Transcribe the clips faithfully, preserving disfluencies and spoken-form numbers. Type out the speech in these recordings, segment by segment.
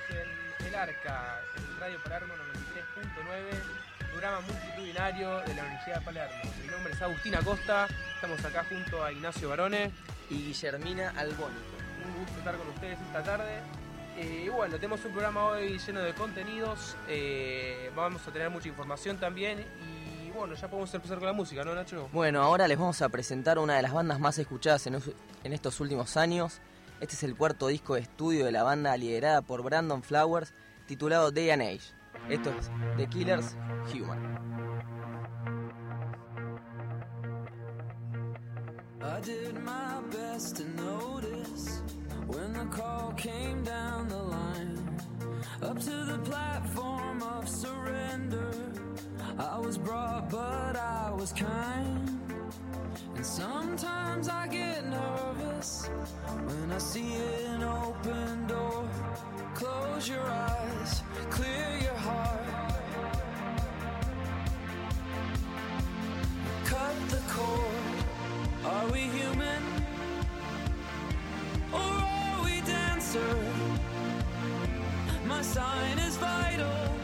en El Arca, en Radio Palermo noventa y tres punto nueve, programa multitudinario de la Universidad de Palermo. Mi nombre es Agustín Acosta, estamos acá junto a Ignacio Barone y Guillermina Albónico. Un gusto estar con ustedes esta tarde. Eh, y bueno, tenemos un programa hoy lleno de contenidos, eh, vamos a tener mucha información también y bueno, ya podemos empezar con la música, ¿no, Nacho? Bueno, ahora les vamos a presentar una de las bandas más escuchadas en, en estos últimos años. Este es el cuarto disco de estudio de la banda liderada por Brandon Flowers, titulado Day and Age. Esto es The Killers, Human. I did my best to notice when the call came down the line, up to the platform of surrender. I was brought, but I was kind. And sometimes I get nervous when I see an open door. Close your eyes, clear your heart. Cut the cord. Are we human? Or are we dancer? My sign is vital.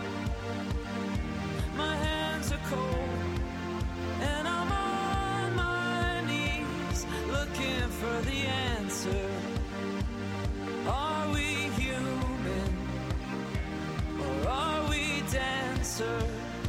My hands are cold. And I'm on my knees looking for the answer. Are we human? Or are we dancer?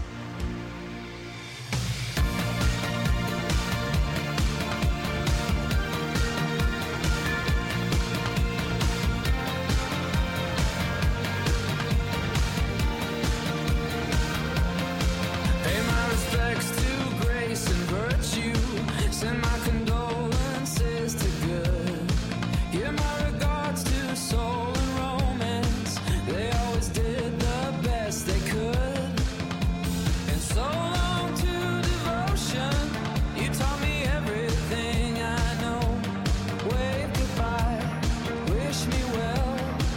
Send my condolences to good. Give my regards to soul and romance. They always did the best they could. And so long to devotion. You taught me everything I know. Wave goodbye, wish me well.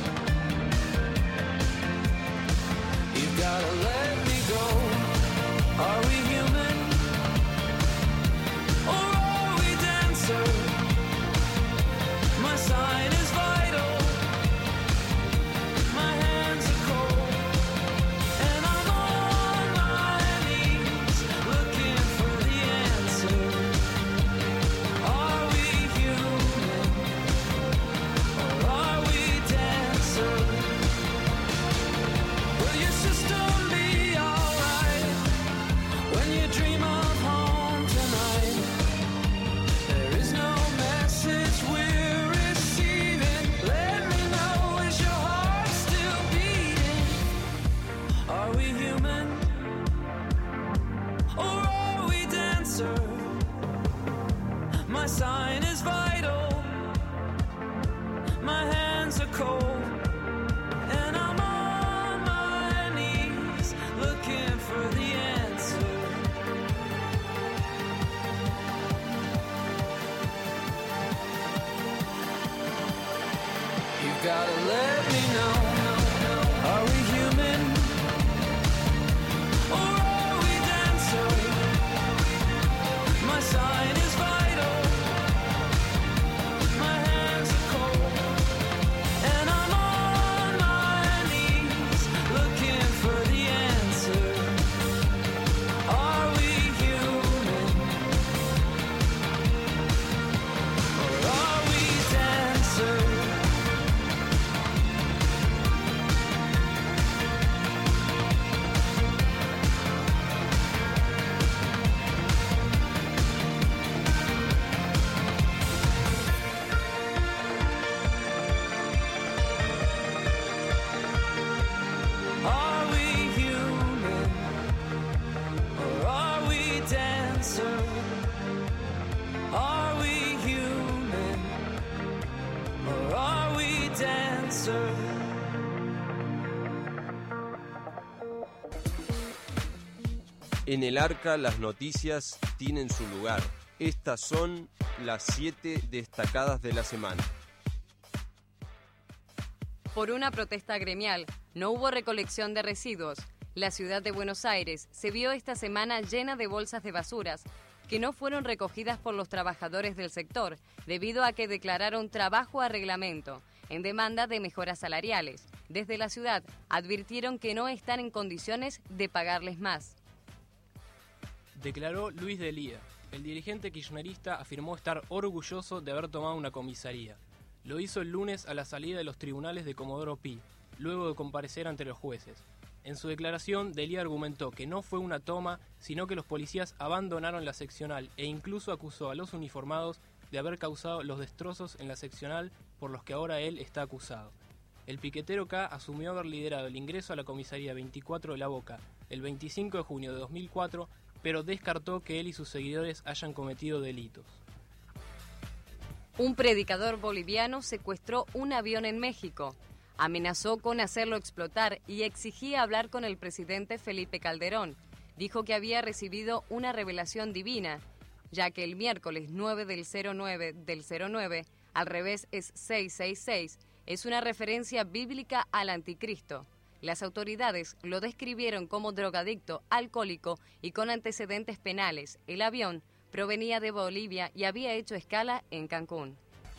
You've gotta let me go. Are we human? My sign is vital. My hands are cold. And I'm on my knees looking for the answer. Are we human? Or are we dancer? Will your system be alright when you dream of home tonight? There is no message we're receiving. Let me know, is your heart still beating? Are we human? Or are we dancer? My sign is vital. My hands are cold. And I'm on my knees looking for the answer. You gotta let me know. Are we human? Or are we dancer? My sign is vital. My hands are cold. And I'm on my knees looking for the answer. Are we human? Or are we dancer? Are we human? Or are we dancer? Are we human? Or are we dancer? En El Arca las noticias tienen su lugar. Estas son las siete destacadas de la semana. Por una protesta gremial, no hubo recolección de residuos. La ciudad de Buenos Aires se vio esta semana llena de bolsas de basuras que no fueron recogidas por los trabajadores del sector, debido a que declararon trabajo a reglamento. en demanda de mejoras salariales. Desde la ciudad advirtieron que no están en condiciones de pagarles más. Declaró Luis Delía. El dirigente kirchnerista afirmó estar orgulloso de haber tomado una comisaría. Lo hizo el lunes a la salida de los tribunales de Comodoro Pi, luego de comparecer ante los jueces. En su declaración, Delía argumentó que no fue una toma, sino que los policías abandonaron la seccional e incluso acusó a los uniformados de haber causado los destrozos en la seccional por los que ahora él está acusado. El piquetero K asumió haber liderado el ingreso a la comisaría veinticuatro de La Boca el veinticinco de junio de dos mil cuatro, pero descartó que él y sus seguidores hayan cometido delitos. Un predicador boliviano secuestró un avión en México. Amenazó con hacerlo explotar y exigía hablar con el presidente Felipe Calderón. Dijo que había recibido una revelación divina, ya que el miércoles nueve del cero nueve del cero nueve, al revés es seiscientos sesenta y seis, es una referencia bíblica al anticristo. Las autoridades lo describieron como drogadicto, alcohólico y con antecedentes penales. El avión provenía de Bolivia y había hecho escala en Cancún.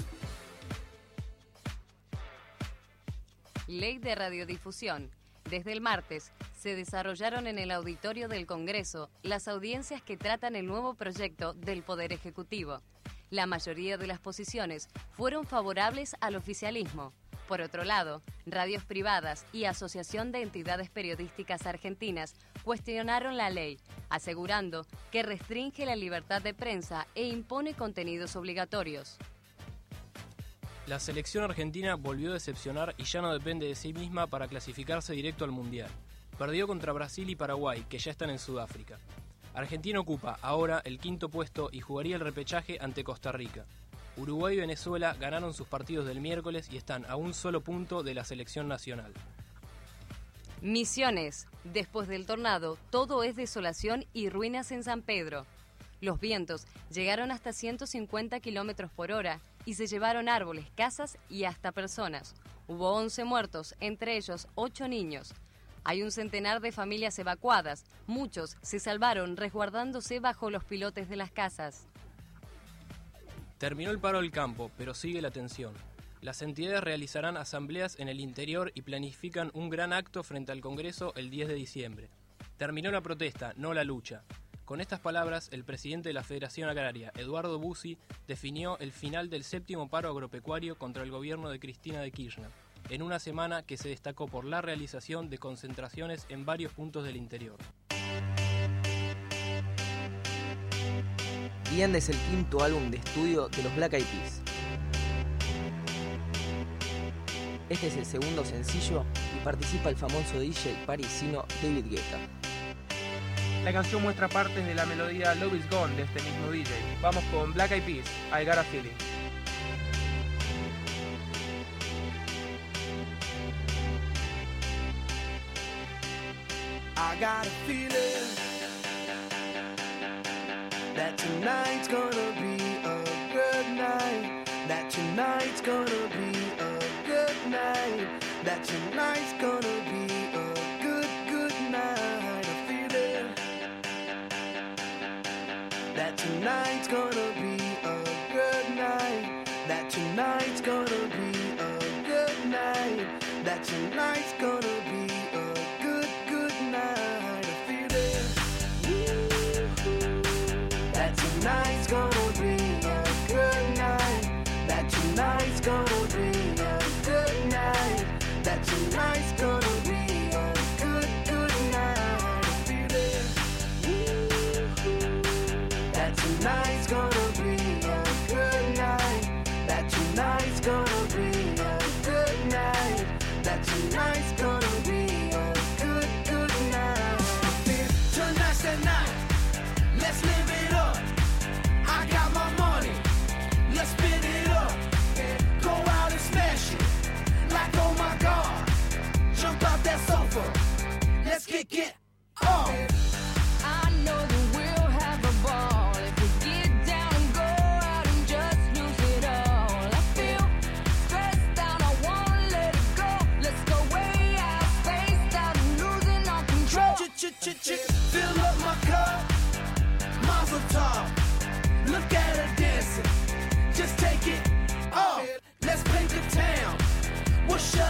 Ley de radiodifusión. Desde el martes se desarrollaron en el auditorio del Congreso las audiencias que tratan el nuevo proyecto del Poder Ejecutivo. La mayoría de las posiciones fueron favorables al oficialismo. Por otro lado, radios privadas y Asociación de Entidades Periodísticas Argentinas cuestionaron la ley, asegurando que restringe la libertad de prensa e impone contenidos obligatorios. La selección argentina volvió a decepcionar y ya no depende de sí misma para clasificarse directo al Mundial. Perdió contra Brasil y Paraguay, que ya están en Sudáfrica. Argentina ocupa ahora el quinto puesto y jugaría el repechaje ante Costa Rica. Uruguay y Venezuela ganaron sus partidos del miércoles y están a un solo punto de la selección nacional. Misiones. Después del tornado, todo es desolación y ruinas en San Pedro. Los vientos llegaron hasta ciento cincuenta kilómetros por hora y se llevaron árboles, casas y hasta personas. Hubo once muertos, entre ellos ocho niños. Hay un centenar de familias evacuadas. Muchos se salvaron resguardándose bajo los pilotes de las casas. Terminó el paro del campo, pero sigue la tensión. Las entidades realizarán asambleas en el interior y planifican un gran acto frente al Congreso el diez de diciembre. Terminó la protesta, no la lucha. Con estas palabras, el presidente de la Federación Agraria, Eduardo Bussi, definió el final del séptimo paro agropecuario contra el gobierno de Cristina de Kirchner, en una semana que se destacó por la realización de concentraciones en varios puntos del interior. The End es el quinto álbum de estudio de los Black Eyed Peas. Este es el segundo sencillo y participa el famoso D J parisino David Guetta. La canción muestra partes de la melodía Love Is Gone de este mismo D J. Vamos con Black Eyed Peas, I Got a Feeling. I got a feeling that tonight's gonna be a good night. That tonight's gonna be a good night. That tonight's gonna be a good, good night. A feeling that tonight's gonna be a good night. That tonight's gonna be a good night. That tonight's gonna be a good, good night. A feeling that tonight's gonna be a good night. That tonight's gonna be a good night. That tonight's gonna be a good, good night. A feeling that tonight's gonna be a good night. That tonight's gonna be a good night. That tonight's gonna be a good, good night. Tonight's the night. Let's live it up. I got my money. Let's spin it up. Go out.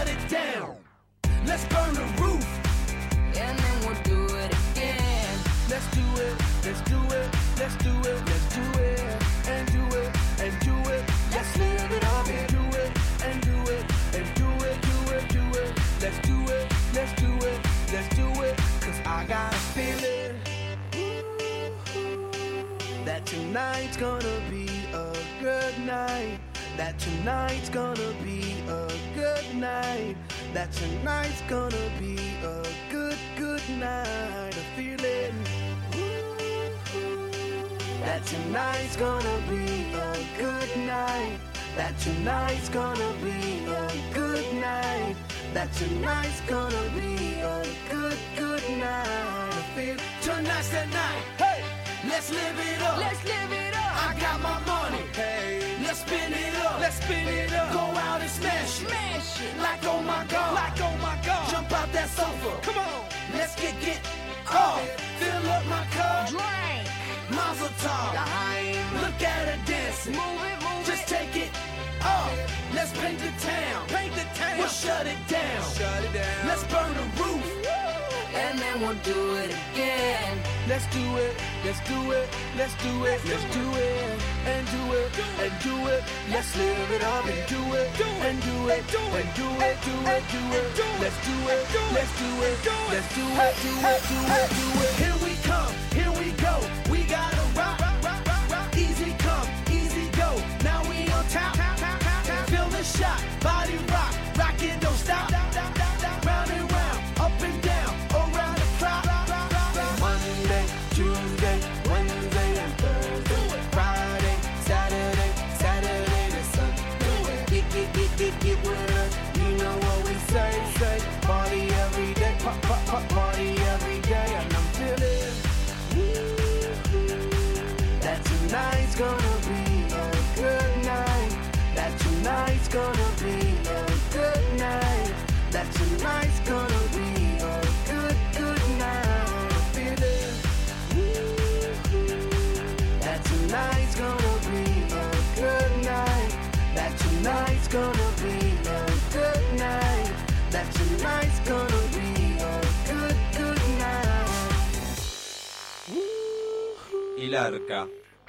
shut it down. Let's burn the roof, and then we'll do it again. Let's do it, let's do it, let's do it, let's do it, and do it, and do it. Let's live it up and do it, and do it, and do it, do it, do it. Let's do it, let's do it, let's do it. Cause I got a feeling that tonight's gonna be a good night. That tonight's gonna be a good night. That tonight's gonna be a good, good night. A feeling that tonight's gonna be a good night. That tonight's gonna be a good night. That tonight's gonna be a good, good night. I feel tonight's the night. Hey, let's live it up. Let's live it up. I got my money. Hey, let's spin it up. Let's spin it up. Go out and smash it. Smash it. Like oh my god. Like oh my god. Jump out that sofa. Come on. Let's get get off. Fill up my cup. Drink. Mazel tov. Look at her dancing. Move it, move Just it. take it off. Let's paint the town. Paint the town. We'll shut it down. Shut it down. Let's burn the roof. And then we'll do it again. Let's do it. Let's do it. Let's do it. Let's do it. And do it. And do it. Let's live it up and do it. And do it. And do it. Do it. Do it. Let's do it. Let's do it. Let's do it. Do it. Do it. Do it. Here we come. Here we go. We gotta rock. Easy come. Easy go. Now we on top. Feel the shot. Body rock. Rock it. Don't stop. Round and round. Up and down. Around the clock. Monday, Tuesday, Wednesday, and Thursday. Friday, Saturday, Saturday to Sunday. Get, get, get, get, get with us. You know what we say, say. Party every day. Pop, pop, pop, party every day. And I'm feeling that tonight's gonna be a good night. That tonight's gonna be a good night. That tonight's gonna be a good, good night. Feeling that tonight's gonna be a good night. That tonight's gonna be a good night. That tonight's gonna be a good, good night. El Arca.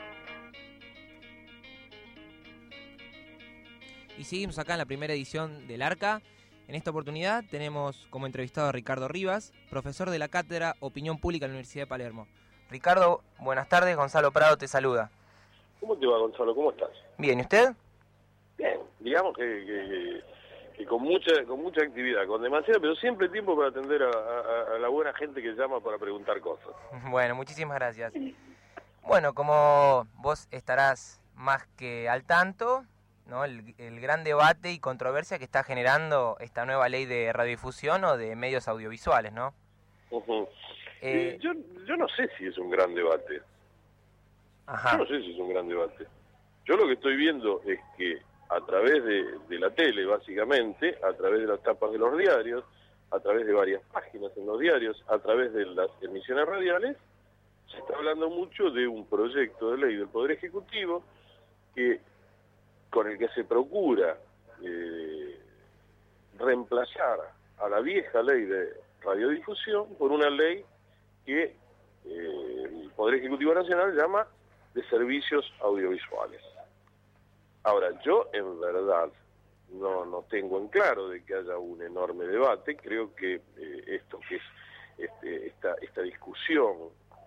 Y seguimos acá en la primera edición del Arca. En esta oportunidad tenemos como entrevistado a Ricardo Rivas, profesor de la cátedra Opinión Pública en la Universidad de Palermo. Ricardo, buenas tardes, Gonzalo Prado te saluda. ¿Cómo te va, Gonzalo? ¿Cómo estás? Bien, ¿y usted? Bien, digamos que, que, que con mucha con mucha actividad, con demasiada, pero siempre tiempo para atender a, a, a la buena gente que llama para preguntar cosas. Bueno, muchísimas gracias. Bueno, como vos estarás más que al tanto, ¿no? El, el gran debate y controversia que está generando esta nueva ley de radiodifusión o de medios audiovisuales, ¿no? Uh-huh. Eh, eh, yo, yo no sé si es un gran debate. Ajá. Yo no sé si es un gran debate. Yo lo que estoy viendo es que a través de, de la tele, básicamente, a través de las tapas de los diarios, a través de varias páginas en los diarios, a través de las emisiones radiales, se está hablando mucho de un proyecto de ley del Poder Ejecutivo que con el que se procura eh, reemplazar a la vieja ley de radiodifusión por una ley que eh, el Poder Ejecutivo Nacional llama de servicios audiovisuales. Ahora, yo en verdad no, no tengo en claro de que haya un enorme debate. Creo que eh, esto que es este, esta, esta discusión,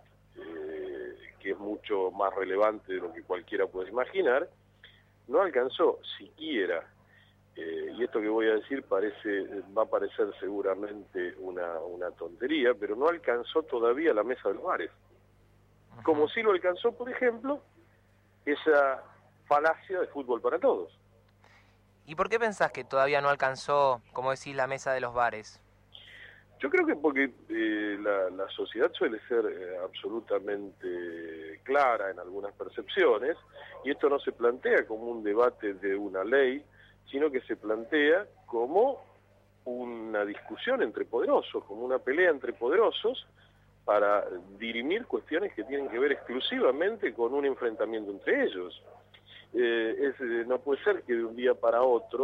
eh, que es mucho más relevante de lo que cualquiera puede imaginar, no alcanzó siquiera, eh, y esto que voy a decir parece va a parecer seguramente una, una tontería, pero no alcanzó todavía la mesa de los bares. Como sí lo alcanzó, por ejemplo, esa falacia de fútbol para todos. ¿Y por qué pensás que todavía no alcanzó, como decís, la mesa de los bares? Yo creo que porque eh, la, la sociedad suele ser eh, absolutamente clara en algunas percepciones, y esto no se plantea como un debate de una ley, sino que se plantea como una discusión entre poderosos, como una pelea entre poderosos para dirimir cuestiones que tienen que ver exclusivamente con un enfrentamiento entre ellos. Eh, es, no puede ser que de un día para otro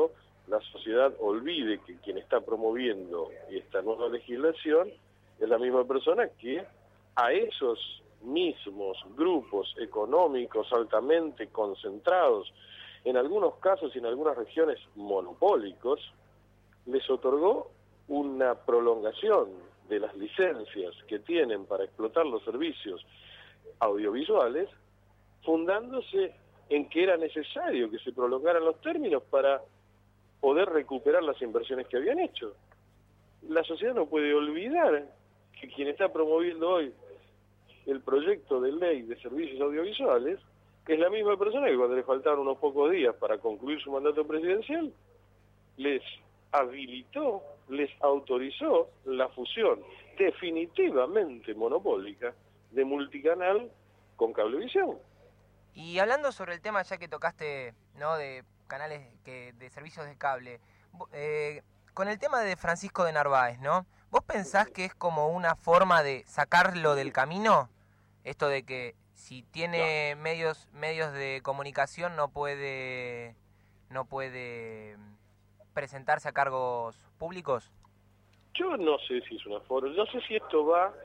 la sociedad olvide que quien está promoviendo esta nueva legislación es la misma persona que a esos mismos grupos económicos altamente concentrados, en algunos casos y en algunas regiones monopólicos, les otorgó una prolongación de las licencias que tienen para explotar los servicios audiovisuales, fundándose en que era necesario que se prolongaran los términos para poder recuperar las inversiones que habían hecho. La sociedad no puede olvidar que quien está promoviendo hoy el proyecto de ley de servicios audiovisuales es la misma persona que cuando le faltaban unos pocos días para concluir su mandato presidencial, les habilitó, les autorizó la fusión definitivamente monopólica de multicanal con Cablevisión. Y hablando sobre el tema, ya que tocaste, ¿no?, de canales que, de servicios de cable, eh, con el tema de Francisco de Narváez, ¿no? ¿Vos pensás que es como una forma de sacarlo del camino? Esto de que si tiene no. medios medios de comunicación no puede no puede presentarse a cargos públicos. Yo no sé si es una forma, no sé si esto va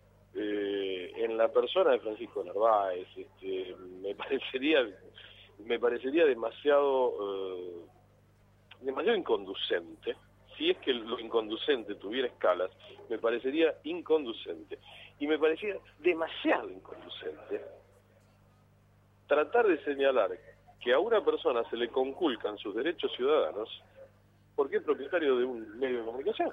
eh, en la persona de Francisco Narváez. Este, me parecería me parecería demasiado eh, demasiado inconducente. Si es que lo inconducente tuviera escalas, me parecería inconducente. Y me parecía demasiado inconducente tratar de señalar que a una persona se le conculcan sus derechos ciudadanos porque es propietario de un medio de comunicación.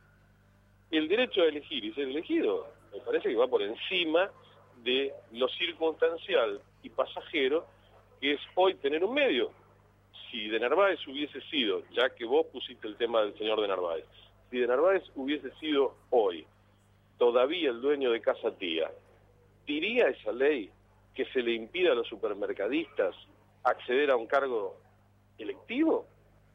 El derecho a elegir y ser elegido me parece que va por encima de lo circunstancial y pasajero que es hoy tener un medio. Si de Narváez hubiese sido, ya que vos pusiste el tema del señor de Narváez, si de Narváez hubiese sido hoy todavía el dueño de Casa Tía, ¿diría esa ley que se le impida a los supermercadistas acceder a un cargo electivo?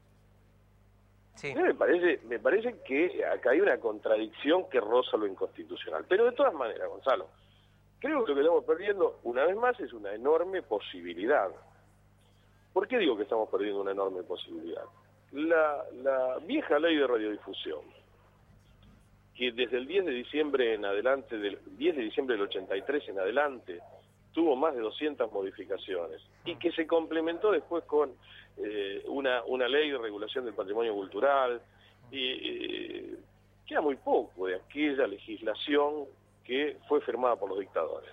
Sí. Me parece, me parece que acá hay una contradicción que roza lo inconstitucional. Pero de todas maneras, Gonzalo, creo que lo que estamos perdiendo, una vez más, es una enorme posibilidad. ¿Por qué digo que estamos perdiendo una enorme posibilidad? La, la vieja ley de radiodifusión, que desde el diez de diciembre en adelante, del diez de diciembre del ochenta y tres en adelante, tuvo más de doscientas modificaciones, y que se complementó después con eh, una, una ley de regulación del patrimonio cultural, y eh, queda muy poco de aquella legislación que fue firmada por los dictadores.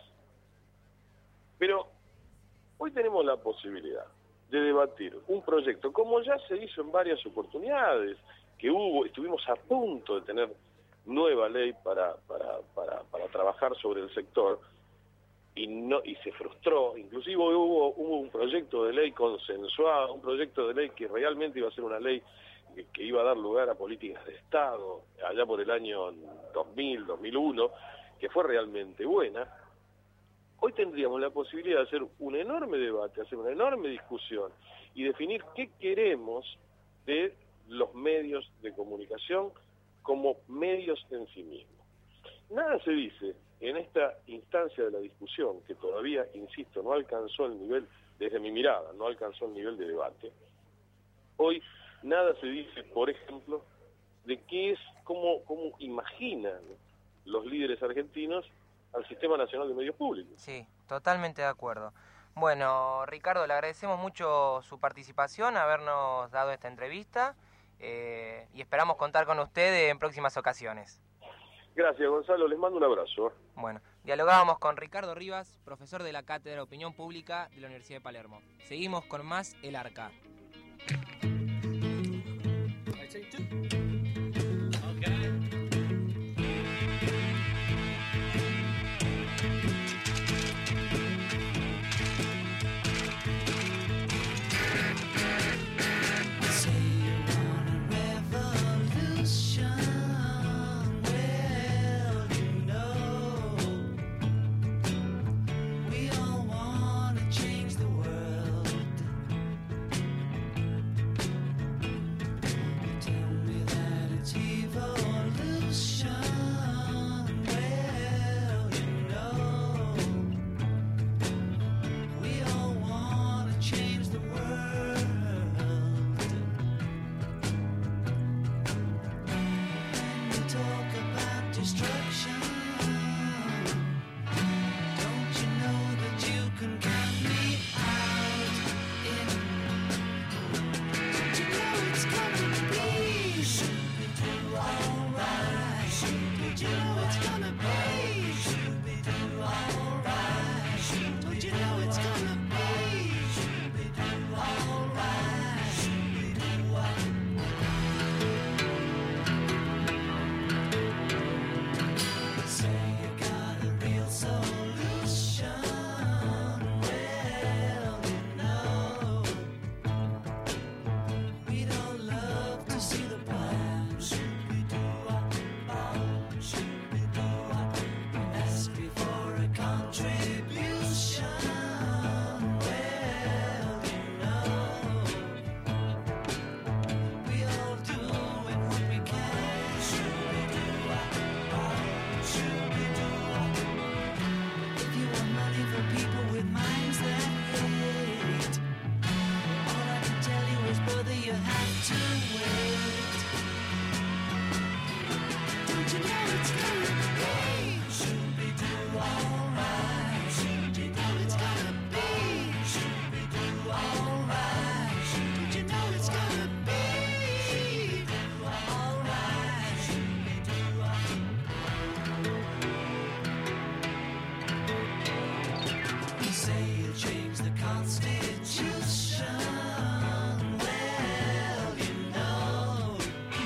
Pero hoy tenemos la posibilidad de debatir un proyecto, como ya se hizo en varias oportunidades, que hubo, estuvimos a punto de tener nueva ley para, para, para, para trabajar sobre el sector, y no y se frustró. Inclusive hubo, hubo un proyecto de ley consensuado, un proyecto de ley que realmente iba a ser una ley que, que iba a dar lugar a políticas de Estado, allá por el año dos mil, dos mil uno, que fue realmente buena. Hoy tendríamos la posibilidad de hacer un enorme debate, hacer una enorme discusión y definir qué queremos de los medios de comunicación como medios en sí mismos. Nada se dice en esta instancia de la discusión, que todavía, insisto, no alcanzó el nivel, desde mi mirada, no alcanzó el nivel de debate. Hoy nada se dice, por ejemplo, de qué es, cómo, cómo imaginan los líderes argentinos al Sistema Nacional de Medios Públicos. Sí, totalmente de acuerdo. Bueno, Ricardo, le agradecemos mucho su participación, habernos dado esta entrevista, eh, y esperamos contar con usted en próximas ocasiones. Gracias, Gonzalo, les mando un abrazo. Bueno, dialogábamos con Ricardo Rivas, profesor de la Cátedra de Opinión Pública de la Universidad de Palermo. Seguimos con más El Arca. have to wait. Don't you know it's gonna be? Shooby-doo, alright. Shooby-doo, it's gonna be. Shooby-doo, alright. Don't you know it's gonna be? Alright. You say you changed the Constitution. Well, you know,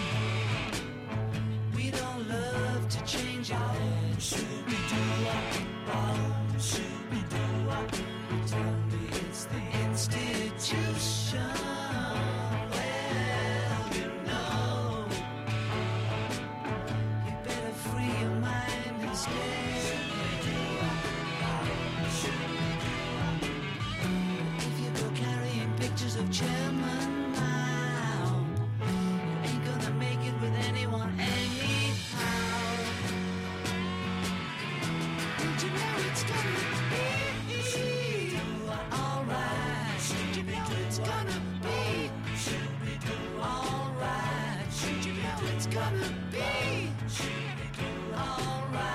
we don't love to change our head. Shooby-doo-wop, shooby-doo-wop. You tell me it's the institution. Well, you know, you better free your mind instead. If you go carrying pictures of Chairman Mao, you ain't gonna make it with anyone anyhow. Don't you know it's gonna be alright? Don't you know it's gonna be alright? Don't you know it's gonna be alright?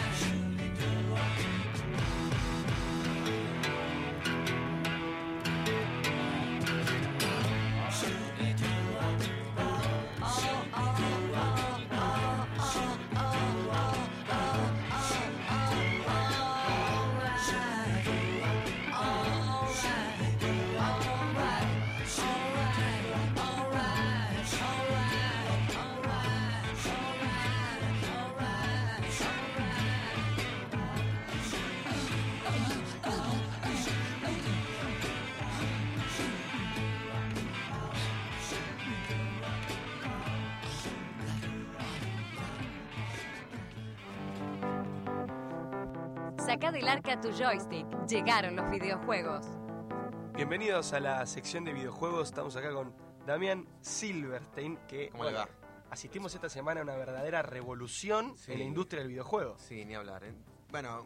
Saca del arca tu joystick. Llegaron los videojuegos. Bienvenidos a la sección de videojuegos. Estamos acá con Damián Silverstein, que ¿Cómo le va? asistimos esta semana a una verdadera revolución Sí. en la industria del videojuego. Sí, ni hablar. ¿eh? Bueno,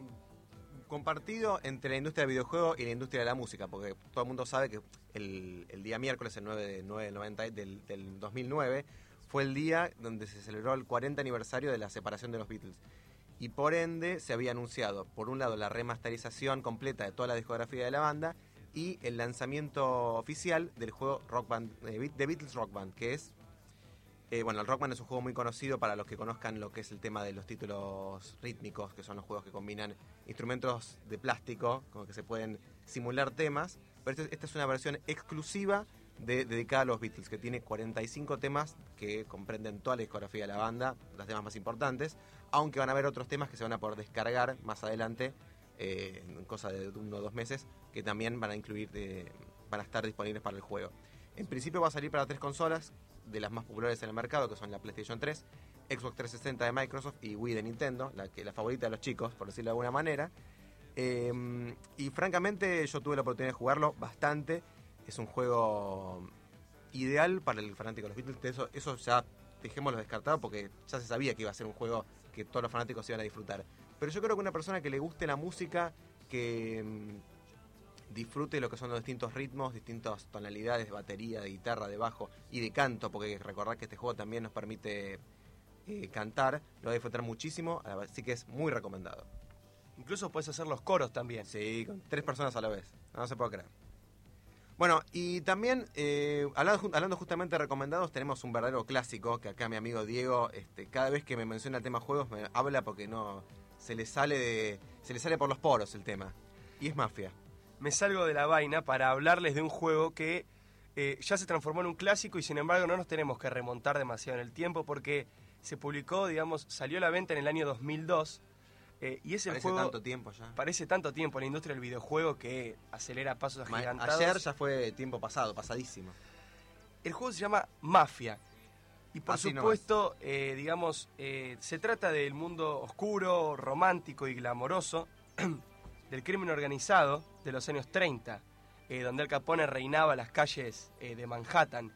compartido entre la industria del videojuego y la industria de la música, porque todo el mundo sabe que el, el día miércoles, el nueve de noventa del, del dos mil nueve, fue el día donde se celebró el cuarenta aniversario de la separación de los Beatles. Y por ende se había anunciado, por un lado, la remasterización completa de toda la discografía de la banda y el lanzamiento oficial del juego Rock Band, eh, The Beatles Rock Band, que es... Eh, bueno, el Rock Band es un juego muy conocido para los que conozcan lo que es el tema de los títulos rítmicos, que son los juegos que combinan instrumentos de plástico, con que se pueden simular temas. Pero este- esta es una versión exclusiva de, dedicada a los Beatles, que tiene cuarenta y cinco temas que comprenden toda la discografía de la banda, los temas más importantes, aunque van a haber otros temas que se van a poder descargar más adelante, eh, en cosa de uno o dos meses, que también van a incluir, de, van a estar disponibles para el juego. En principio va a salir para tres consolas, de las más populares en el mercado, que son la PlayStation tres, Xbox trescientos sesenta de Microsoft y Wii de Nintendo, la, que, la favorita de los chicos, por decirlo de alguna manera. Eh, y francamente yo tuve la oportunidad de jugarlo bastante. Es un juego ideal para el fanático de los Beatles. Eso, eso ya dejémoslo descartado porque ya se sabía que iba a ser un juego que todos los fanáticos iban a disfrutar. Pero yo creo que una persona que le guste la música, que mm, disfrute lo que son los distintos ritmos, distintas tonalidades de batería, de guitarra, de bajo y de canto, porque recordad que este juego también nos permite eh, cantar, lo va a disfrutar muchísimo, así que es muy recomendado. Incluso puedes hacer los coros también. Sí, con tres personas a la vez, no se puede creer. Bueno, y también, eh, hablando, hablando justamente de recomendados, tenemos un verdadero clásico, que acá mi amigo Diego, este, cada vez que me menciona el tema juegos, me habla porque no se le sale de, se le sale por los poros el tema, y es Mafia. Me salgo de la vaina para hablarles de un juego que eh, ya se transformó en un clásico y sin embargo no nos tenemos que remontar demasiado en el tiempo porque se publicó, digamos, salió a la venta en el año dos mil dos. Eh, y es el Parece juego, tanto tiempo ya. Parece tanto tiempo en la industria del videojuego que acelera pasos Ma- agigantados. Ayer ya fue tiempo pasado, pasadísimo. El juego se llama Mafia. Y por Así supuesto, eh, digamos, eh, se trata del mundo oscuro, romántico y glamoroso del crimen organizado de los años treinta, eh, donde Al Capone reinaba las calles eh, de Manhattan.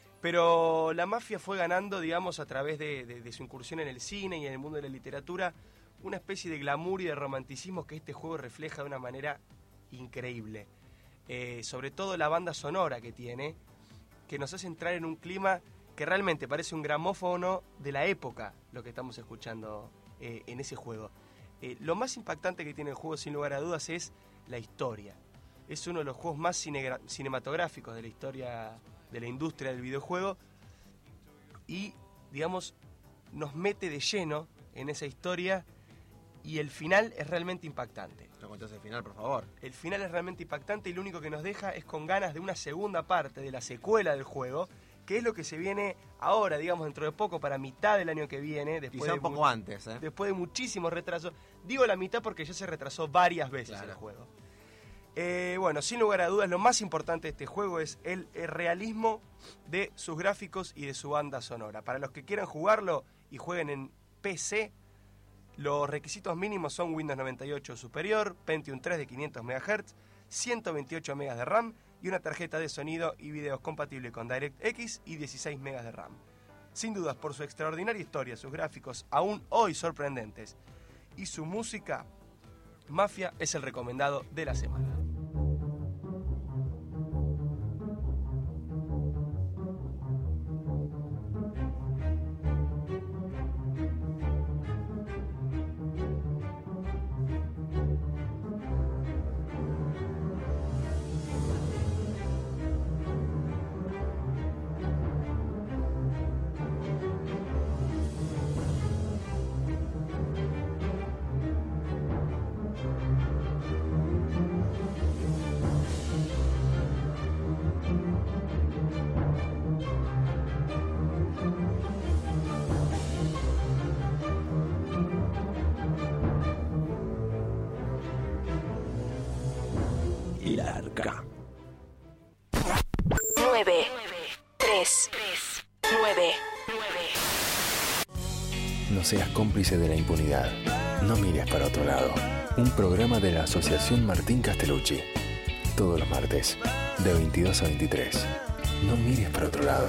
Pero la mafia fue ganando, digamos, a través de, de, de su incursión en el cine y en el mundo de la literatura, una especie de glamour y de romanticismo que este juego refleja de una manera increíble. Eh, sobre todo la banda sonora que tiene, que nos hace entrar en un clima que realmente parece un gramófono de la época, lo que estamos escuchando eh, en ese juego. Eh, lo más impactante que tiene el juego, sin lugar a dudas, es la historia. Es uno de los juegos más cine- cinematográficos de la historia de la industria del videojuego y, digamos, nos mete de lleno en esa historia y el final es realmente impactante. No cuentes el final, por favor. El final es realmente impactante y lo único que nos deja es con ganas de una segunda parte, de la secuela del juego, que es lo que se viene ahora, digamos, dentro de poco, para mitad del año que viene. Después Quizá de un poco mu- antes, ¿eh? Después de muchísimos retrasos. Digo la mitad porque ya se retrasó varias veces Claro. el juego. Eh, bueno, sin lugar a dudas, lo más importante de este juego es el, el realismo de sus gráficos y de su banda sonora. Para los que quieran jugarlo y jueguen en P C, los requisitos mínimos son Windows noventa y ocho superior, Pentium tres de quinientos megahertz, ciento veintiocho megas de RAM y una tarjeta de sonido y videos compatible con DirectX y dieciséis megas de RAM. Sin dudas, por su extraordinaria historia, sus gráficos aún hoy sorprendentes y su música, Mafia es el recomendado de la semana. Larga. nueve, tres, nueve. No seas cómplice de la impunidad. No mires para otro lado. Un programa de la Asociación Martín Castellucci. Todos los martes, de veintidós a veintitrés. No mires para otro lado.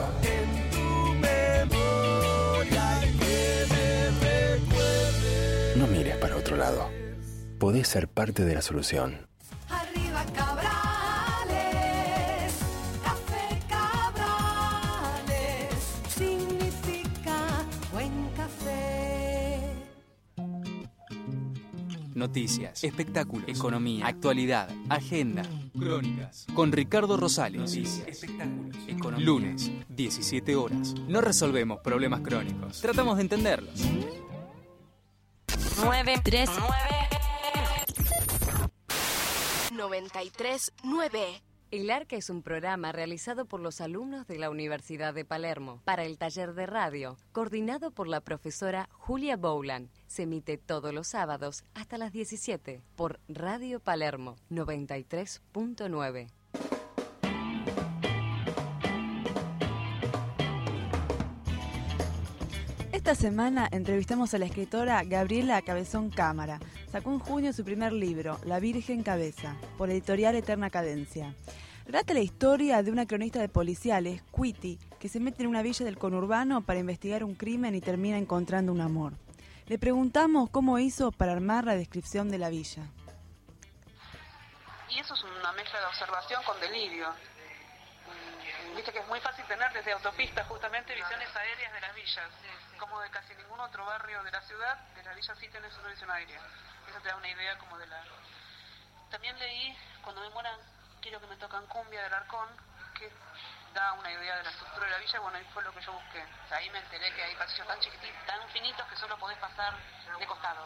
No mires para otro lado. Podés ser parte de la solución. Arriba Cabrales, café Cabrales, significa buen café. Noticias, espectáculos, economía, actualidad, agenda, crónicas. Con Ricardo Rosales. Noticias, espectáculos, economía. Lunes, diecisiete horas. No resolvemos problemas crónicos. Tratamos de entenderlos. nueve tres nueve noventa y tres nueve. El Arca es un programa realizado por los alumnos de la Universidad de Palermo para el taller de radio, coordinado por la profesora Julia Bowland. Se emite todos los sábados hasta las diecisiete por Radio Palermo noventa y tres punto nueve. Esta semana entrevistamos a la escritora Gabriela Cabezón Cámara. Sacó en junio su primer libro, La Virgen Cabeza, por editorial Eterna Cadencia. Relata la historia de una cronista de policiales, Cuiti, que se mete en una villa del conurbano para investigar un crimen y termina encontrando un amor. Le preguntamos cómo hizo para armar la descripción de la villa. Y eso es una mezcla de observación con delirio. Viste que es muy fácil tener desde autopistas justamente visiones aéreas de las villas, como de casi ningún otro barrio de la ciudad, de las villas sí tenés una visión aérea. Eso te da una idea como de la... También leí, cuando me mueran, quiero que me tocan cumbia del Arcón, que da una idea de la estructura de la villa, bueno, ahí fue lo que yo busqué. O sea, ahí me enteré que hay pasillos tan chiquititos, tan finitos que solo podés pasar de costado.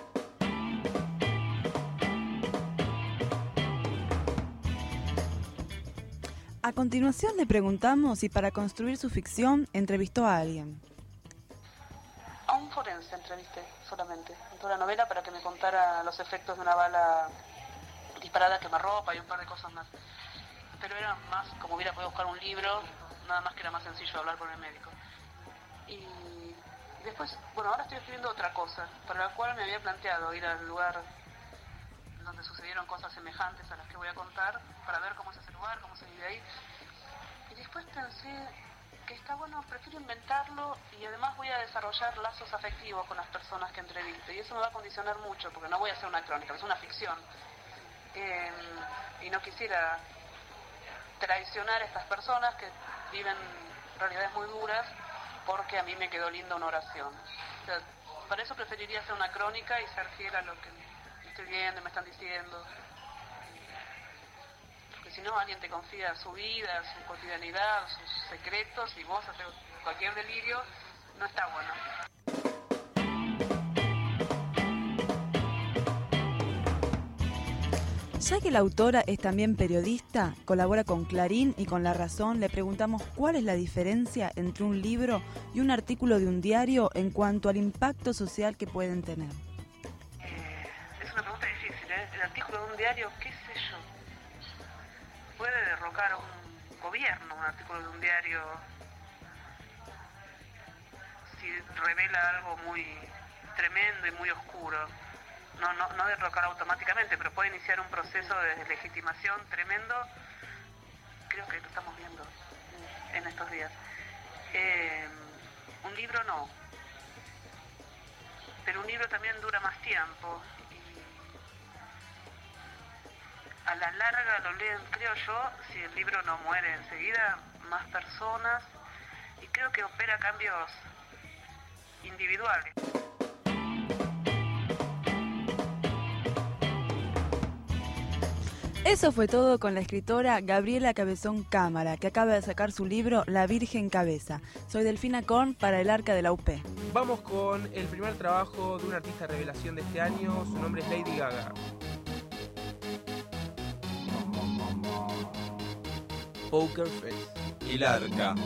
A continuación le preguntamos si para construir su ficción entrevistó a alguien. A un forense entrevisté solamente, en toda la novela, para que me contara los efectos de una bala disparada, quemarropa y un par de cosas más. Pero era más, como hubiera podido buscar un libro, nada más que era más sencillo hablar con el médico. Y después, bueno, ahora estoy escribiendo otra cosa, para la cual me había planteado ir al lugar donde sucedieron cosas semejantes a las que voy a contar, para ver cómo es ese lugar, cómo se vive ahí. Y después pensé que está bueno, prefiero inventarlo y además voy a desarrollar lazos afectivos con las personas que entrevisto. Y eso me va a condicionar mucho, porque no voy a hacer una crónica, es una ficción. Eh, y no quisiera traicionar a estas personas que viven realidades muy duras porque a mí me quedó linda una oración. O sea, para eso preferiría hacer una crónica y ser fiel a lo que estoy viendo, me están diciendo. Porque si no, alguien te confía su vida, su cotidianidad, sus secretos, y vos haces cualquier delirio, no está bueno. Ya que la autora es también periodista, colabora con Clarín y con La Razón, le preguntamos cuál es la diferencia entre un libro y un artículo de un diario en cuanto al impacto social que pueden tener. Eh, es una pregunta difícil, ¿eh? El artículo de un diario, qué sé yo, puede derrocar a un gobierno, un artículo de un diario, si revela algo muy tremendo y muy oscuro. No, no, no derrocar automáticamente, pero puede iniciar un proceso de deslegitimación tremendo. Creo que lo estamos viendo en estos días. Eh, un libro no, pero un libro también dura más tiempo. Y a la larga lo leen, creo yo, si el libro no muere enseguida, más personas, y creo que opera cambios individuales. Eso fue todo con la escritora Gabriela Cabezón Cámara, que acaba de sacar su libro La Virgen Cabeza. Soy Delfina Korn para el Arca de la U P. Vamos con el primer trabajo de una artista revelación de este año. Su nombre es Lady Gaga. Poker Face. El Arca.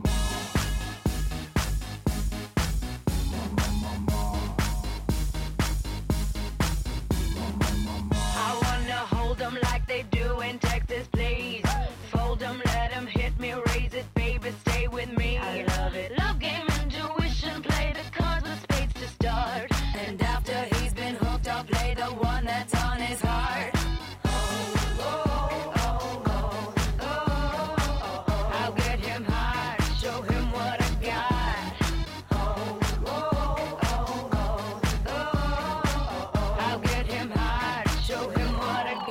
Hold 'em like they do in Texas, please. Fold 'em, let 'em hit me, raise it, baby, stay with me. I love it. Love game, intuition, play the cards with spades to start. And after he's been hooked, I'll play the one that's on his heart. Oh, oh, oh, oh, oh, oh, oh. I'll get him hard, show him what I got. Oh, oh, oh, oh, oh, oh. I'll get him hard, show him what I got.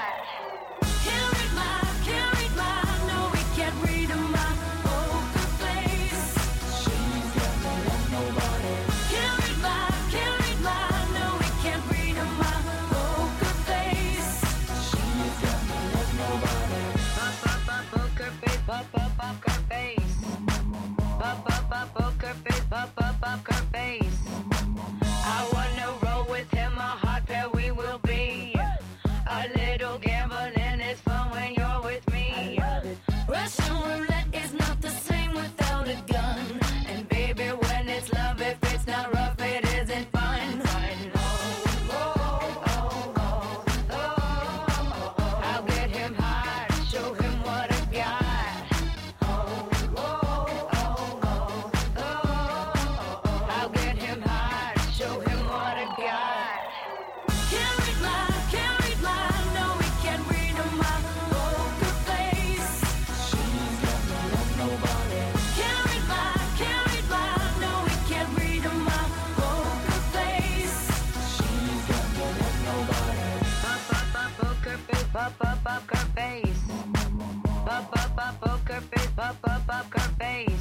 Up, up, up her face. I wanna roll with him, a hot pair we will be. A little gambling is fun when you're with me. Russian roulette is not the same without a gun. And baby, when it's love, if it's not rough, it isn't fun. Oh, oh, oh, oh, oh, oh. I'll get him hard, show him what I got. Oh, oh, oh, oh, oh. I'll get him hard, show him what I got. Can't read my, can't read my, no, we can't read my poker face. She's got no love, nobody. Can't read my, can't read my, no, we can't read my poker face. She's got no love, nobody. Pop, pop, pop, poker face, pop, pop, pop, her face. Pop, pop, pop, poker face, pop, pop, pop, her face.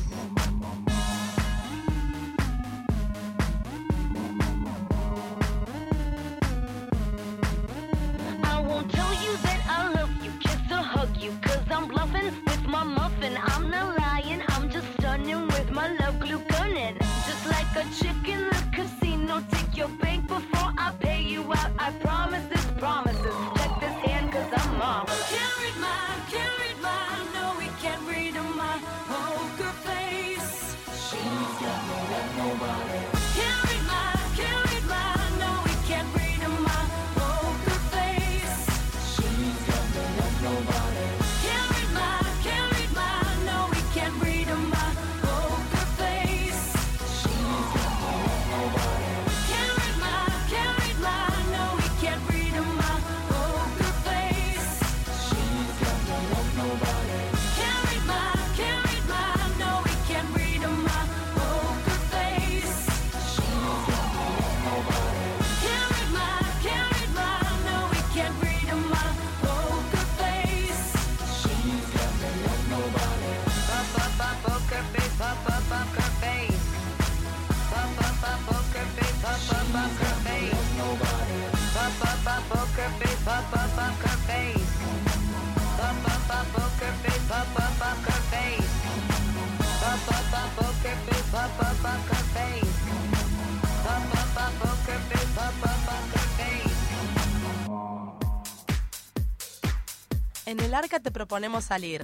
I won't tell you that I love you, kiss or hug you, cause I'm bluffing with my muffin. I'm not lying, I'm just stunning with my love glue gunning. Just like a chick in the casino, take your bank before I pay you out. I promise this, promises. Check this hand cause I'm mom. Can't read my, can't read my, no we can't read my poker face. She's got no love, nobody. Can't read my, can't read my, no we can't read my poker face. She's got no love, nobody. Can't read my, can't read my, no we can't read my poker face. She's got no love, poker face, pop up poker face. Pop up up poker face, pop up poker face. Pop up up poker face, pop up poker face. Pop up up poker face, pop up poker face. En el Arca te proponemos salir.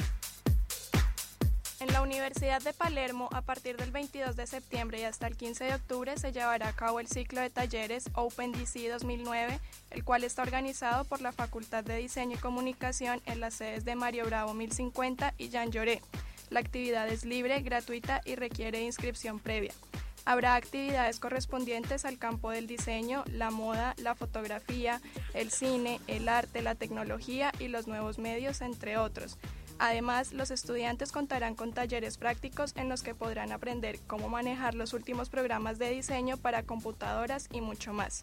En la Universidad de Palermo, a partir del veintidós de septiembre y hasta el quince de octubre, se llevará a cabo el ciclo de talleres Open D C dos mil nueve, el cual está organizado por la Facultad de Diseño y Comunicación en las sedes de Mario Bravo mil cincuenta y Jean Lloré. La actividad es libre, gratuita y requiere inscripción previa. Habrá actividades correspondientes al campo del diseño, la moda, la fotografía, el cine, el arte, la tecnología y los nuevos medios, entre otros. Además, los estudiantes contarán con talleres prácticos en los que podrán aprender cómo manejar los últimos programas de diseño para computadoras y mucho más.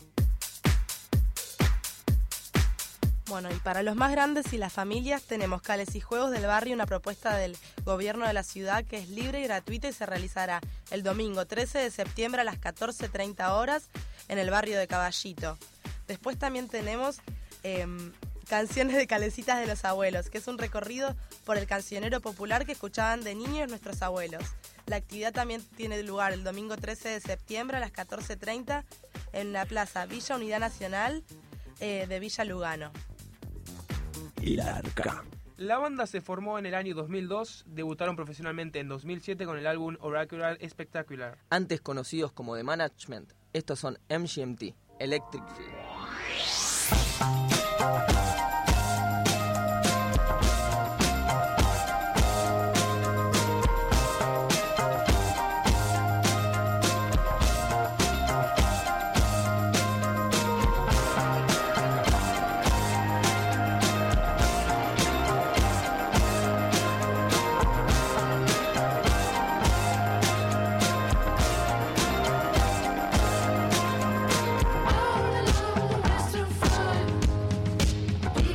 Bueno, y para los más grandes y las familias tenemos Cales y Juegos del Barrio, una propuesta del gobierno de la ciudad que es libre y gratuita y se realizará el domingo trece de septiembre a las catorce treinta horas en el barrio de Caballito. Después también tenemos eh, Canciones de Calecitas de los Abuelos, que es un recorrido por el cancionero popular que escuchaban de niños nuestros abuelos. La actividad también tiene lugar el domingo trece de septiembre a las catorce treinta en la plaza Villa Unidad Nacional eh, de Villa Lugano. El Arca. La banda se formó en el año dos mil dos, debutaron profesionalmente en dos mil siete con el álbum Oracular Spectacular. Antes conocidos como The Management, estos son M G M T, Electric Field. Be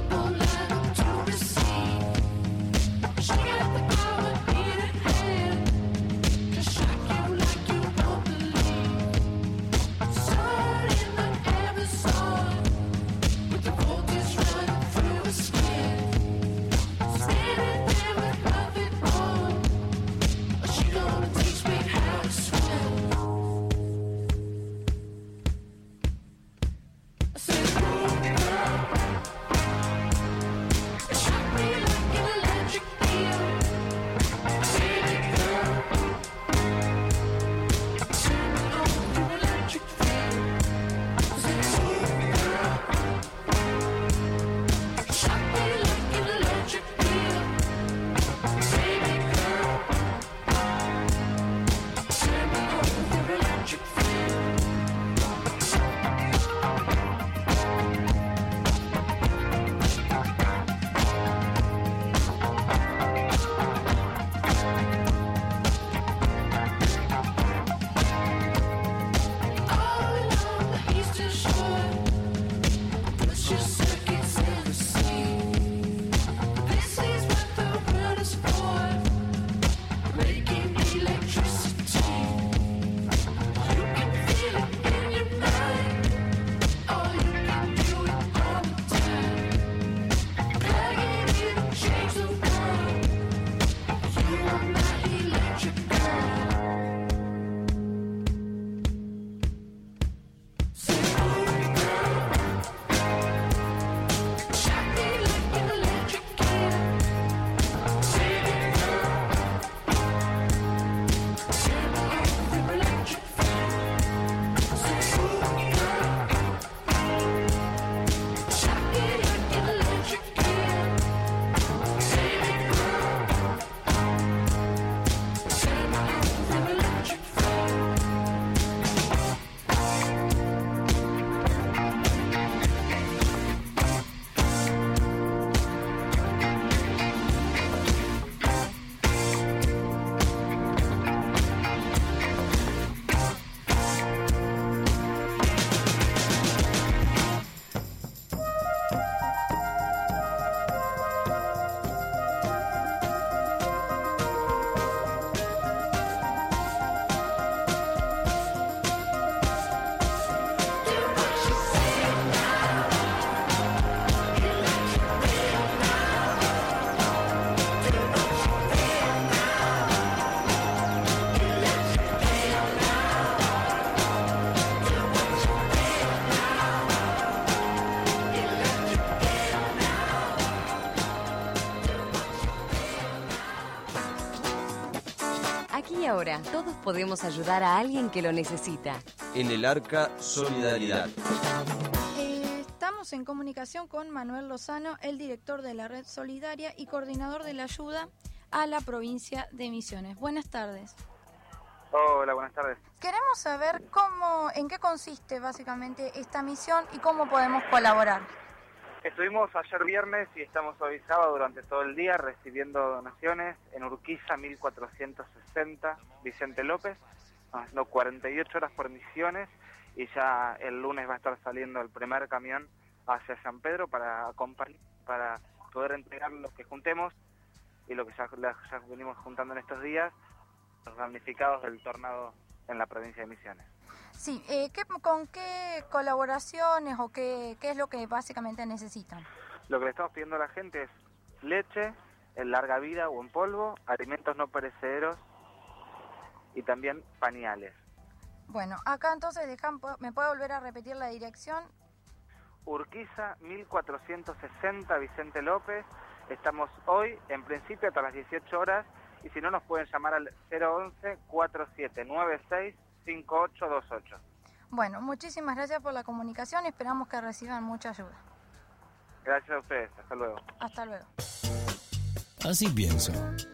Aquí y ahora, todos podemos ayudar a alguien que lo necesita. En el Arca, solidaridad. Eh, estamos en comunicación con Manuel Lozano, el director de la Red Solidaria y coordinador de la ayuda a la provincia de Misiones. Buenas tardes. Hola, buenas tardes. Queremos saber cómo, en qué consiste básicamente esta misión y cómo podemos colaborar. Estuvimos ayer viernes y estamos hoy sábado durante todo el día recibiendo donaciones en Urquiza mil cuatrocientos sesenta, Vicente López, haciendo cuarenta y ocho horas por Misiones, y ya el lunes va a estar saliendo el primer camión hacia San Pedro para acompañar, para poder entregar lo que juntemos y lo que ya, ya venimos juntando en estos días, los damnificados del tornado en la provincia de Misiones. Sí, eh, ¿qué, ¿con qué colaboraciones o qué, qué es lo que básicamente necesitan? Lo que le estamos pidiendo a la gente es leche en larga vida o en polvo, alimentos no perecederos y también pañales. Bueno, acá entonces dejan, ¿me puede volver a repetir la dirección? Urquiza mil cuatrocientos sesenta, Vicente López. Estamos hoy, en principio, hasta las dieciocho horas, y si no nos pueden llamar al cero once, cuarenta y siete noventa y seis, cincuenta y ocho veintiocho. Bueno, muchísimas gracias por la comunicación, esperamos que reciban mucha ayuda. Gracias a ustedes, hasta luego. Hasta luego. Así pienso.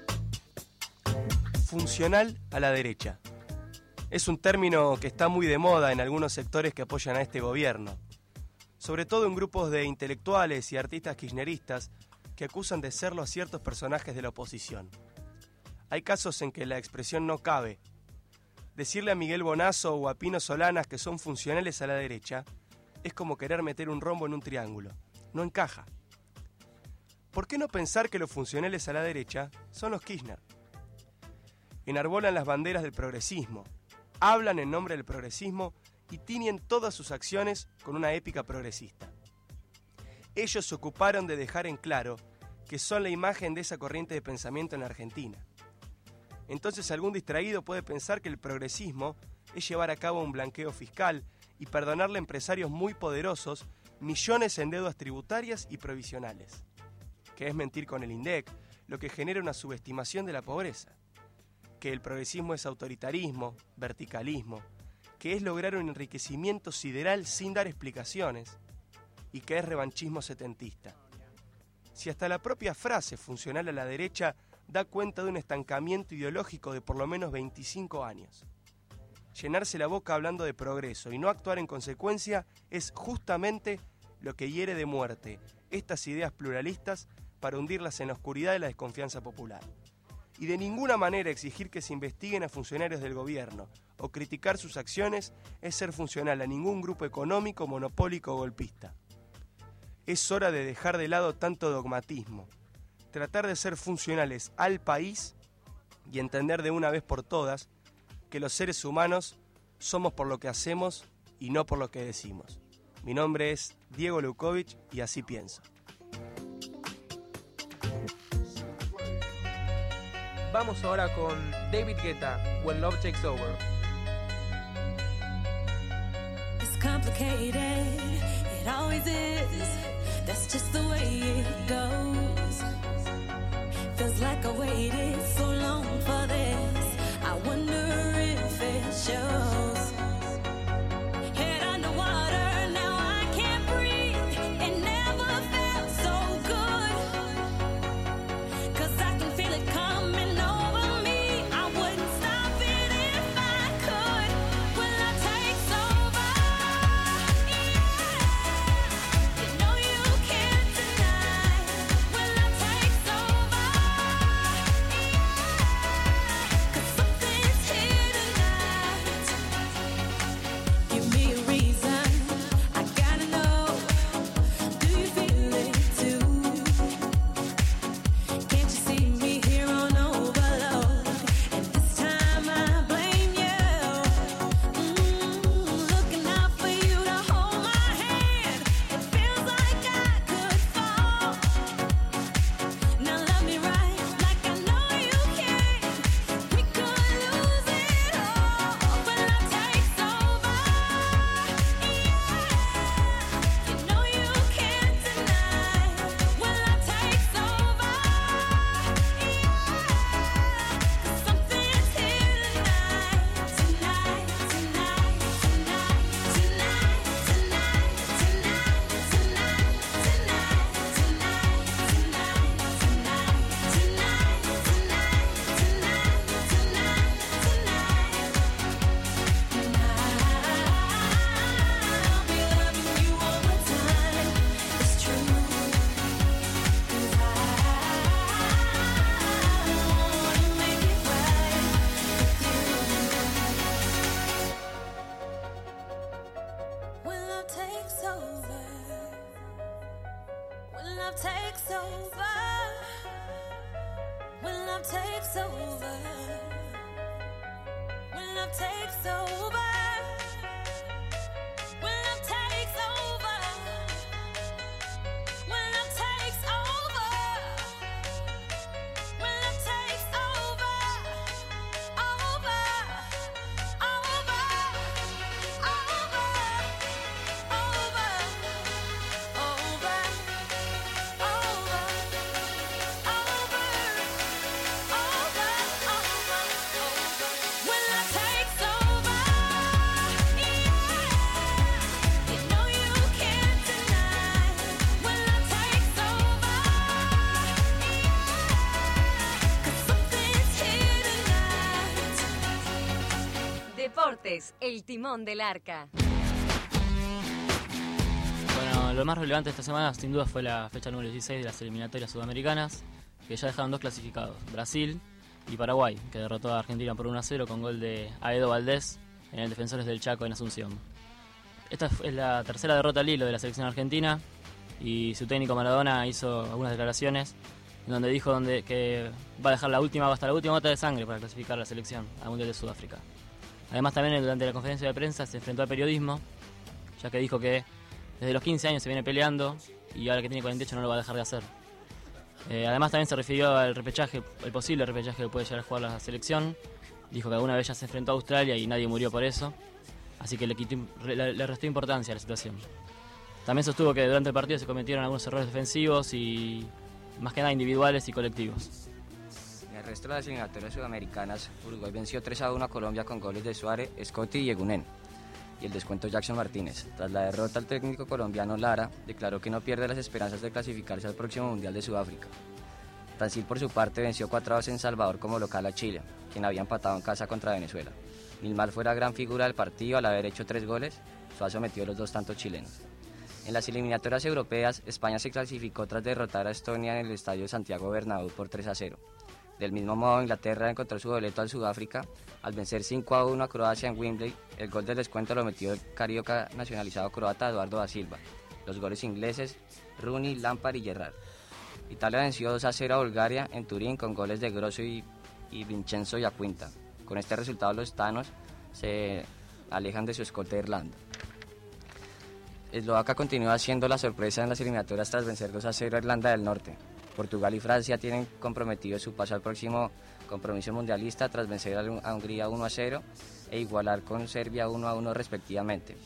Funcional a la derecha. Es un término que está muy de moda en algunos sectores que apoyan a este gobierno, sobre todo en grupos de intelectuales y artistas kirchneristas que acusan de serlo a ciertos personajes de la oposición. Hay casos en que la expresión no cabe. Decirle a Miguel Bonazo o a Pino Solanas que son funcionales a la derecha es como querer meter un rombo en un triángulo. No encaja. ¿Por qué no pensar que los funcionales a la derecha son los Kirchner? Enarbolan las banderas del progresismo, hablan en nombre del progresismo y tiñen todas sus acciones con una épica progresista. Ellos se ocuparon de dejar en claro que son la imagen de esa corriente de pensamiento en la Argentina. Entonces algún distraído puede pensar que el progresismo es llevar a cabo un blanqueo fiscal y perdonarle a empresarios muy poderosos millones en deudas tributarias y provisionales, que es mentir con el INDEC, lo que genera una subestimación de la pobreza, que el progresismo es autoritarismo, verticalismo, que es lograr un enriquecimiento sideral sin dar explicaciones y que es revanchismo setentista. Si hasta la propia frase funcional a la derecha da cuenta de un estancamiento ideológico de por lo menos veinticinco años. Llenarse la boca hablando de progreso y no actuar en consecuencia es justamente lo que hiere de muerte estas ideas pluralistas para hundirlas en la oscuridad de la desconfianza popular. Y de ninguna manera exigir que se investiguen a funcionarios del gobierno o criticar sus acciones es ser funcional a ningún grupo económico, monopólico o golpista. Es hora de dejar de lado tanto dogmatismo, tratar de ser funcionales al país y entender de una vez por todas que los seres humanos somos por lo que hacemos y no por lo que decimos. Mi nombre es Diego Lukovic y así pienso. Vamos ahora con David Guetta, When Love Takes Over. It's complicated, it always is. That's just the way it goes. Feels like I waited so long for this. I wonder if it shows. Head underwater, now I can't breathe. It never felt so good. 'Cause I can feel it coming over me. I wouldn't stop it if I could. When love takes over, yeah. You know you can't deny. When love takes over, yeah. Deportes, el timón del Arca. Bueno, lo más relevante de esta semana sin duda fue la fecha número dieciséis de las eliminatorias sudamericanas, que ya dejaron dos clasificados, Brasil y Paraguay, que derrotó a Argentina por uno a cero con gol de Aedo Valdés en el Defensores del Chaco en Asunción. Esta es la tercera derrota al hilo de la selección argentina y su técnico Maradona hizo algunas declaraciones en donde dijo donde, que va a dejar la última, hasta la última gota de sangre para clasificar a la selección al Mundial de Sudáfrica. Además también durante la conferencia de prensa se enfrentó al periodismo, ya que dijo que desde los quince años se viene peleando y ahora que tiene cuarenta y ocho no lo va a dejar de hacer. Eh, además también se refirió al repechaje, el posible repechaje que puede llegar a jugar la selección. Dijo que alguna vez ya se enfrentó a Australia y nadie murió por eso, así que le, quitó, le, le restó importancia a la situación. También sostuvo que durante el partido se cometieron algunos errores defensivos y más que nada individuales y colectivos. En el resto de las eliminatorias sudamericanas, Uruguay venció tres a uno a Colombia con goles de Suárez, Scotti y Egunen, y el descuento Jackson Martínez. Tras la derrota, el técnico colombiano Lara declaró que no pierde las esperanzas de clasificarse al próximo Mundial de Sudáfrica. Brasil, por su parte, venció cuatro a dos en Salvador como local a Chile, quien había empatado en casa contra Venezuela. Milmar fue la gran figura del partido al haber hecho tres goles, Suazo metió los dos tantos chilenos. En las eliminatorias europeas, España se clasificó tras derrotar a Estonia en el estadio Santiago Bernabéu por tres a cero. Del mismo modo, Inglaterra encontró su boleto al Sudáfrica al vencer cinco a uno a Croacia en Wembley. El gol del descuento lo metió el carioca nacionalizado croata Eduardo da Silva. Los goles ingleses, Rooney, Lampard y Gerrard. Italia venció dos a cero a Bulgaria en Turín con goles de Grosso y, y Vincenzo Iaquinta. Con este resultado los tanos se alejan de su escolta de Irlanda. Eslovaquia continúa siendo la sorpresa en las eliminatorias tras vencer dos a cero a Irlanda del Norte. Portugal y Francia tienen comprometido su paso al próximo compromiso mundialista tras vencer a Hungría uno a cero e igualar con Serbia uno a uno respectivamente.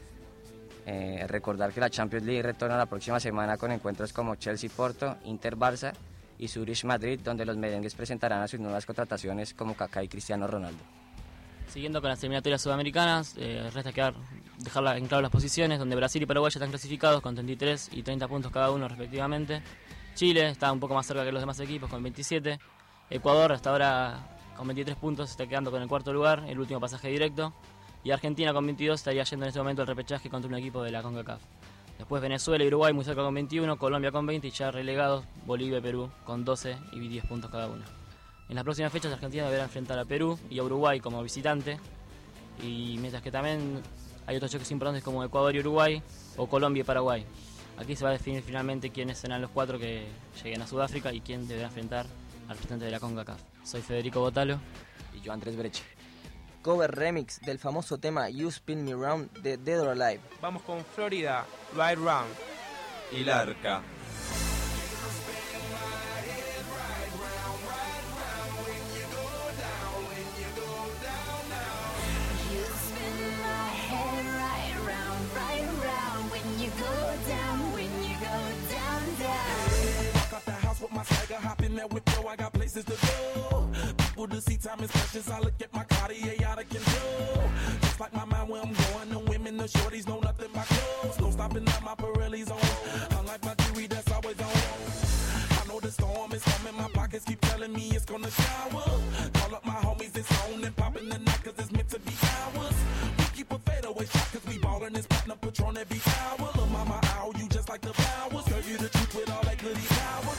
Eh, recordar que la Champions League retorna la próxima semana con encuentros como Chelsea-Porto, Inter-Barça y Zurich-Madrid, donde los merengues presentarán a sus nuevas contrataciones como Kaká y Cristiano Ronaldo. Siguiendo con las eliminatorias sudamericanas, eh, resta quedar, dejar en claro las posiciones, donde Brasil y Paraguay ya están clasificados con treinta y tres y treinta puntos cada uno respectivamente. Chile está un poco más cerca que los demás equipos con veintisiete. Ecuador hasta ahora con veintitrés puntos está quedando con el cuarto lugar, el último pasaje directo. Y Argentina con veintidós estaría yendo en este momento el repechaje contra un equipo de la CONCACAF. Después Venezuela y Uruguay muy cerca con veintiuno, Colombia con veinte y ya relegados Bolivia y Perú con doce y diez puntos cada uno. En las próximas fechas Argentina deberá enfrentar a Perú y a Uruguay como visitante. Y mientras que también hay otros choques importantes como Ecuador y Uruguay o Colombia y Paraguay. Aquí se va a definir finalmente quiénes serán los cuatro que lleguen a Sudáfrica y quién deberá enfrentar al representante de la CONCACAF. Soy Federico Botalo. Y yo Andrés Breche. Cover remix del famoso tema You Spin Me Round de Dead or Alive. Vamos con Florida, Ride Round. Y el Arca. With Joe, I got places to go. People to see, time is precious. I look at my Cartier out of control. Just like my mind where I'm going. The women, the shorties know nothing but clothes. No stopping at my Pirelli's on. Unlike my jewelry that's always on. I know the storm is coming. My pockets keep telling me it's gonna shower. Call up my homies, it's on and popping the night cause it's meant to be ours. We keep a fadeaway shot cause we ballin' this platinum Patron every hour. Lil' mama, ow, you just like the flowers. Girl, you the truth with all that goody power.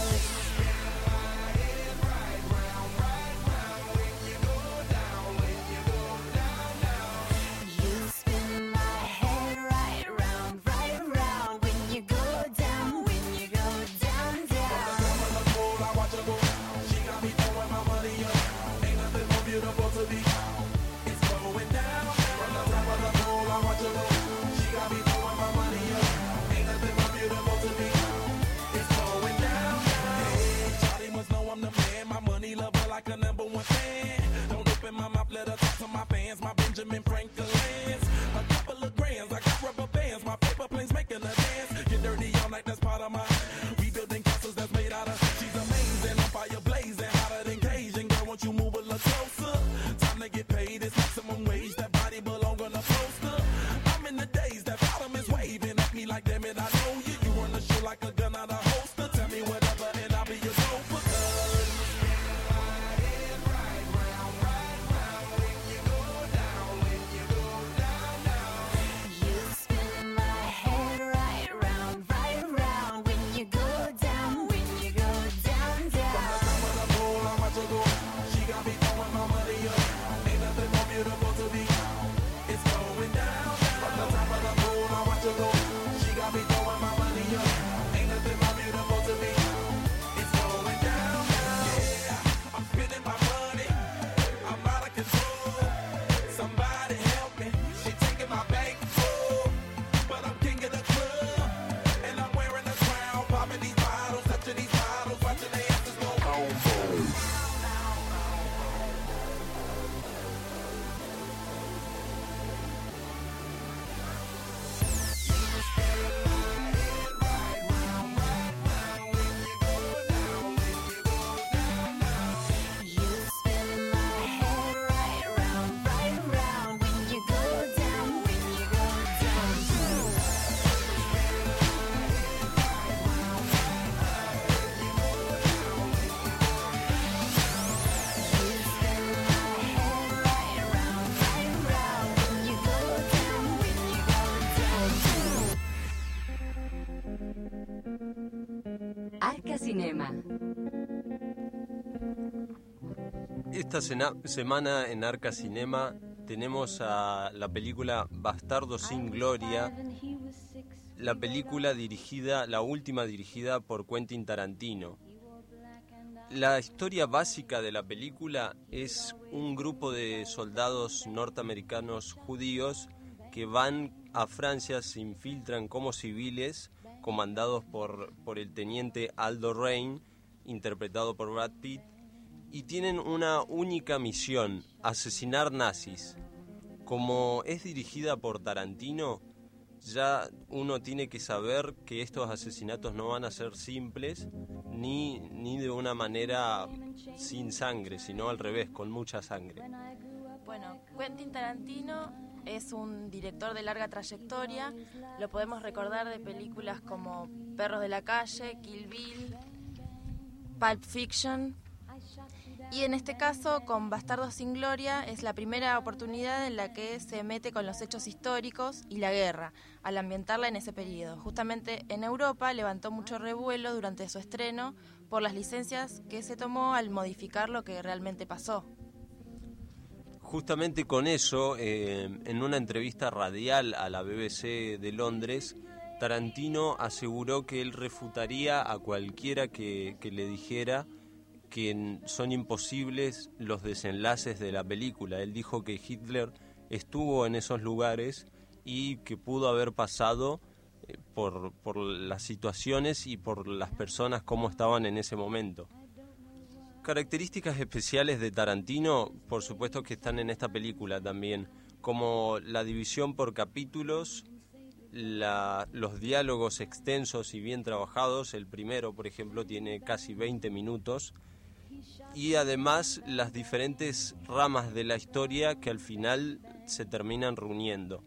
Benjamin Franklin's. A couple of grands, I got rubber bands. My paper planes making a dance. Get dirty all night, that's part of my rebuilding castles that's made out of. She's amazing, on fire blazing, hotter than Cajun. Girl, won't you move a little closer? Time to get paid, it's maximum wage. That body belong on a poster. I'm in the days that bottom is waving at me like, damn it, I know you. You run the show like a gun out of holster. Tell me whatever and I'll be your gopher. Ride round, ride round when you go down. Cinema. Esta sena- semana en Arca Cinema tenemos a la película Bastardo sin Gloria, la película dirigida, la última dirigida por Quentin Tarantino. La historia básica de la película es un grupo de soldados norteamericanos judíos que van a Francia, se infiltran como civiles, comandados por, por el teniente Aldo Rain, interpretado por Brad Pitt, y tienen una única misión: asesinar nazis. Como es dirigida por Tarantino, ya uno tiene que saber que estos asesinatos no van a ser simples, ni, ni de una manera sin sangre, sino al revés, con mucha sangre. Bueno, Quentin Tarantino es un director de larga trayectoria. Lo podemos recordar de películas como Perros de la Calle, Kill Bill, Pulp Fiction. Y en este caso, con Bastardos sin Gloria, es la primera oportunidad en la que se mete con los hechos históricos y la guerra, al ambientarla en ese periodo. Justamente en Europa levantó mucho revuelo durante su estreno por las licencias que se tomó al modificar lo que realmente pasó. Justamente con eso, eh, en una entrevista radial a la B B C de Londres, Tarantino aseguró que él refutaría a cualquiera que, que le dijera que son imposibles los desenlaces de la película. Él dijo que Hitler estuvo en esos lugares y que pudo haber pasado eh, por, por las situaciones y por las personas como estaban en ese momento. Características especiales de Tarantino, por supuesto que están en esta película también, como la división por capítulos, la, los diálogos extensos y bien trabajados. El primero, por ejemplo, tiene casi veinte minutos, y además las diferentes ramas de la historia que al final se terminan reuniendo.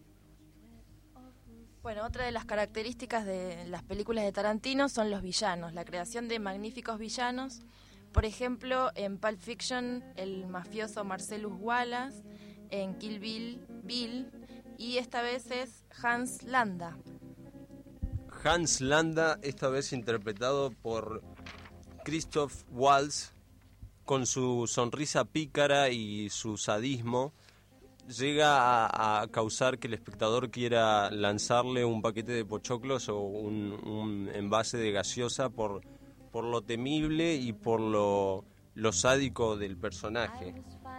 Bueno, otra de las características de las películas de Tarantino son los villanos, la creación de magníficos villanos. Por ejemplo, en Pulp Fiction, el mafioso Marcellus Wallace, en Kill Bill, Bill, y esta vez es Hans Landa. Hans Landa, esta vez interpretado por Christoph Waltz, con su sonrisa pícara y su sadismo, llega a, a causar que el espectador quiera lanzarle un paquete de pochoclos o un, un envase de gaseosa por, por lo temible y por lo, lo sádico del personaje.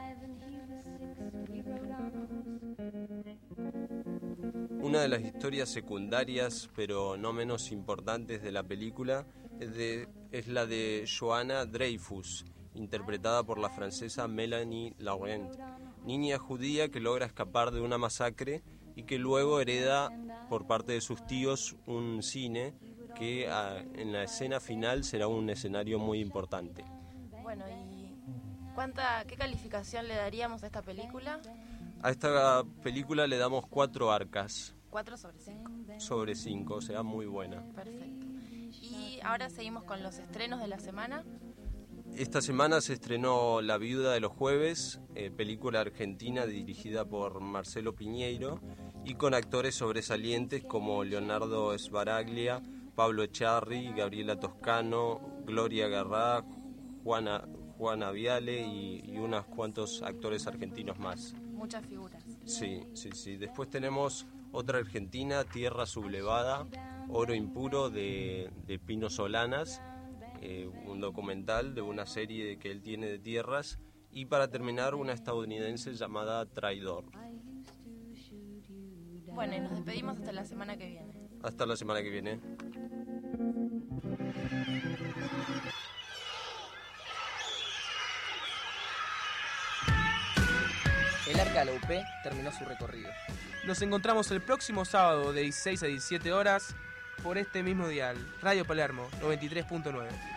Una de las historias secundarias, pero no menos importantes de la película, es, de, es la de Joanna Dreyfus, interpretada por la francesa Mélanie Laurent, niña judía que logra escapar de una masacre y que luego hereda por parte de sus tíos un cine que a, en la escena final será un escenario muy importante. Bueno, ¿y cuánta, qué calificación le daríamos a esta película? A esta película le damos cuatro arcas. Cuatro sobre cinco. Sobre cinco, o sea, muy buena. Perfecto. Y ahora seguimos con los estrenos de la semana. Esta semana se estrenó La Viuda de los Jueves, eh, película argentina dirigida por Marcelo Piñeiro y con actores sobresalientes como Leonardo Sbaraglia, Pablo Echarri, Gabriela Toscano, Gloria Garrá, Juana, Juana Viale y, y unos cuantos actores argentinos más. Muchas figuras. Sí, sí, sí. Después tenemos otra argentina, Tierra Sublevada, Oro Impuro de, de Pino Solanas, eh, un documental de una serie que él tiene de tierras, y para terminar una estadounidense llamada Traidor. Bueno, y nos despedimos hasta la semana que viene. Hasta la semana que viene. El Arca de la U P terminó su recorrido. Nos encontramos el próximo sábado de dieciséis a diecisiete horas por este mismo dial, Radio Palermo noventa y tres punto nueve.